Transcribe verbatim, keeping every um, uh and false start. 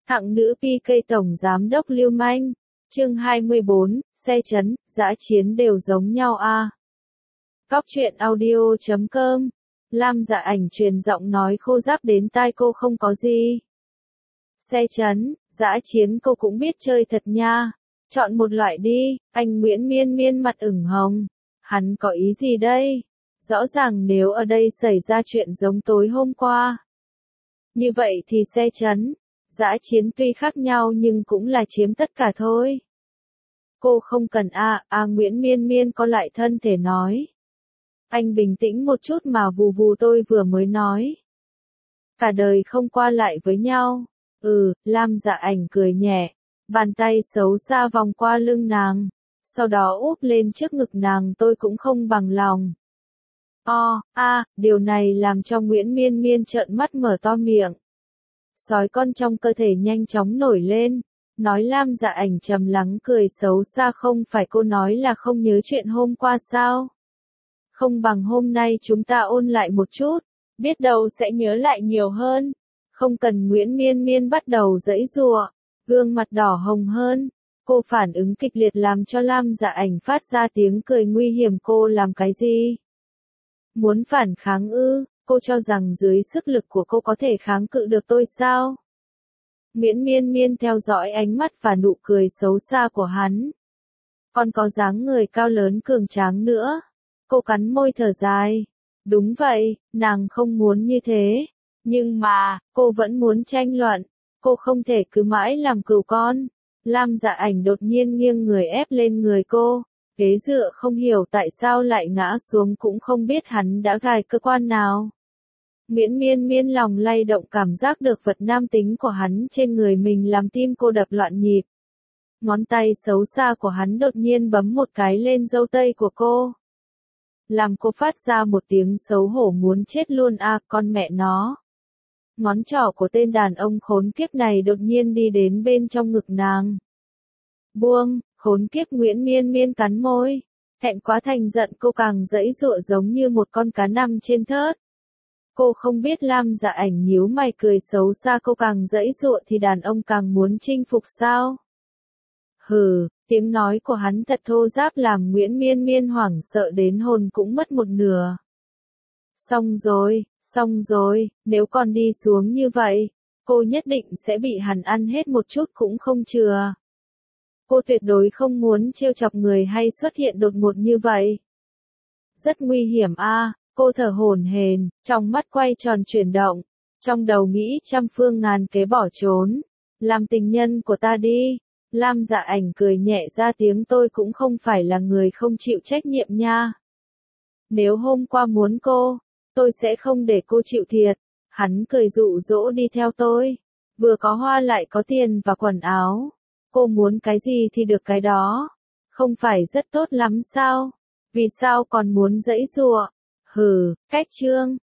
Hạng nữ pê ca tổng giám đốc lưu manh. Chương hai mươi bốn, xe chấn, dã chiến đều giống nhau a. Cóc truyện audio chấm com. Lam Dạ Ảnh truyền giọng nói khô ráp đến tai cô không có gì. Xe chấn, dã chiến cô cũng biết chơi thật nha. Chọn một loại đi, anh Nguyễn Miên Miên mặt ửng hồng. Hắn có ý gì đây? Rõ ràng nếu ở đây xảy ra chuyện giống tối hôm qua. Như vậy thì xe chấn, dã chiến tuy khác nhau nhưng cũng là chiếm tất cả thôi. Cô không cần a, a Nguyễn Miên Miên có lại thân thể nói. Anh bình tĩnh một chút mà vù vù tôi vừa mới nói. Cả đời không qua lại với nhau. Ừ, Lam Dạ Ảnh cười nhẹ, bàn tay xấu xa vòng qua lưng nàng, sau đó úp lên trước ngực nàng tôi cũng không bằng lòng. O, a, điều này làm cho Nguyễn Miên Miên trợn mắt mở to miệng. Sói con trong cơ thể nhanh chóng nổi lên, nói Lam Dạ Ảnh trầm lắng cười xấu xa không phải cô nói là không nhớ chuyện hôm qua sao? Không bằng hôm nay chúng ta ôn lại một chút, biết đâu sẽ nhớ lại nhiều hơn. Không cần Nguyễn Miên Miên bắt đầu giãy giụa, gương mặt đỏ hồng hơn. Cô phản ứng kịch liệt làm cho Lam Dạ Ảnh phát ra tiếng cười nguy hiểm. Cô làm cái gì? Muốn phản kháng ư? Cô cho rằng dưới sức lực của cô có thể kháng cự được tôi sao? Nguyễn Miên Miên theo dõi ánh mắt và nụ cười xấu xa của hắn. Còn có dáng người cao lớn cường tráng nữa. Cô cắn môi thở dài. Đúng vậy, nàng không muốn như thế. Nhưng mà, cô vẫn muốn tranh luận. Cô không thể cứ mãi làm cừu con. Lam Dạ Ảnh đột nhiên nghiêng người ép lên người cô. Ghế dựa không hiểu tại sao lại ngã xuống cũng không biết hắn đã gài cơ quan nào. Nguyễn Miên Miên lòng lay động cảm giác được vật nam tính của hắn trên người mình làm tim cô đập loạn nhịp. Ngón tay xấu xa của hắn đột nhiên bấm một cái lên râu tây của cô. Làm cô phát ra một tiếng xấu hổ muốn chết luôn a, à, con mẹ nó. Ngón trỏ của tên đàn ông khốn kiếp này đột nhiên đi đến bên trong ngực nàng. Buông, khốn kiếp Nguyễn Miên Miên cắn môi. Thẹn quá thành giận cô càng giãy giụa giống như một con cá nằm trên thớt. Cô không biết Lam Dạ Ảnh nhíu mày cười xấu xa cô càng giãy giụa thì đàn ông càng muốn chinh phục sao? Hừ, tiếng nói của hắn thật thô ráp làm Nguyễn Miên Miên hoảng sợ đến hồn cũng mất một nửa. Xong rồi, xong rồi, nếu còn đi xuống như vậy, cô nhất định sẽ bị hắn ăn hết một chút cũng không chừa. Cô tuyệt đối không muốn trêu chọc người hay xuất hiện đột ngột như vậy. Rất nguy hiểm a, à, cô thở hổn hển, trong mắt quay tròn chuyển động, trong đầu nghĩ trăm phương ngàn kế bỏ trốn. Làm tình nhân của ta đi. Lam Dạ Ảnh cười nhẹ ra tiếng tôi cũng không phải là người không chịu trách nhiệm nha. Nếu hôm qua muốn cô, tôi sẽ không để cô chịu thiệt. Hắn cười dụ dỗ đi theo tôi. Vừa có hoa lại có tiền và quần áo. Cô muốn cái gì thì được cái đó. Không phải rất tốt lắm sao? Vì sao còn muốn giãy giụa? Hừ, cách chương.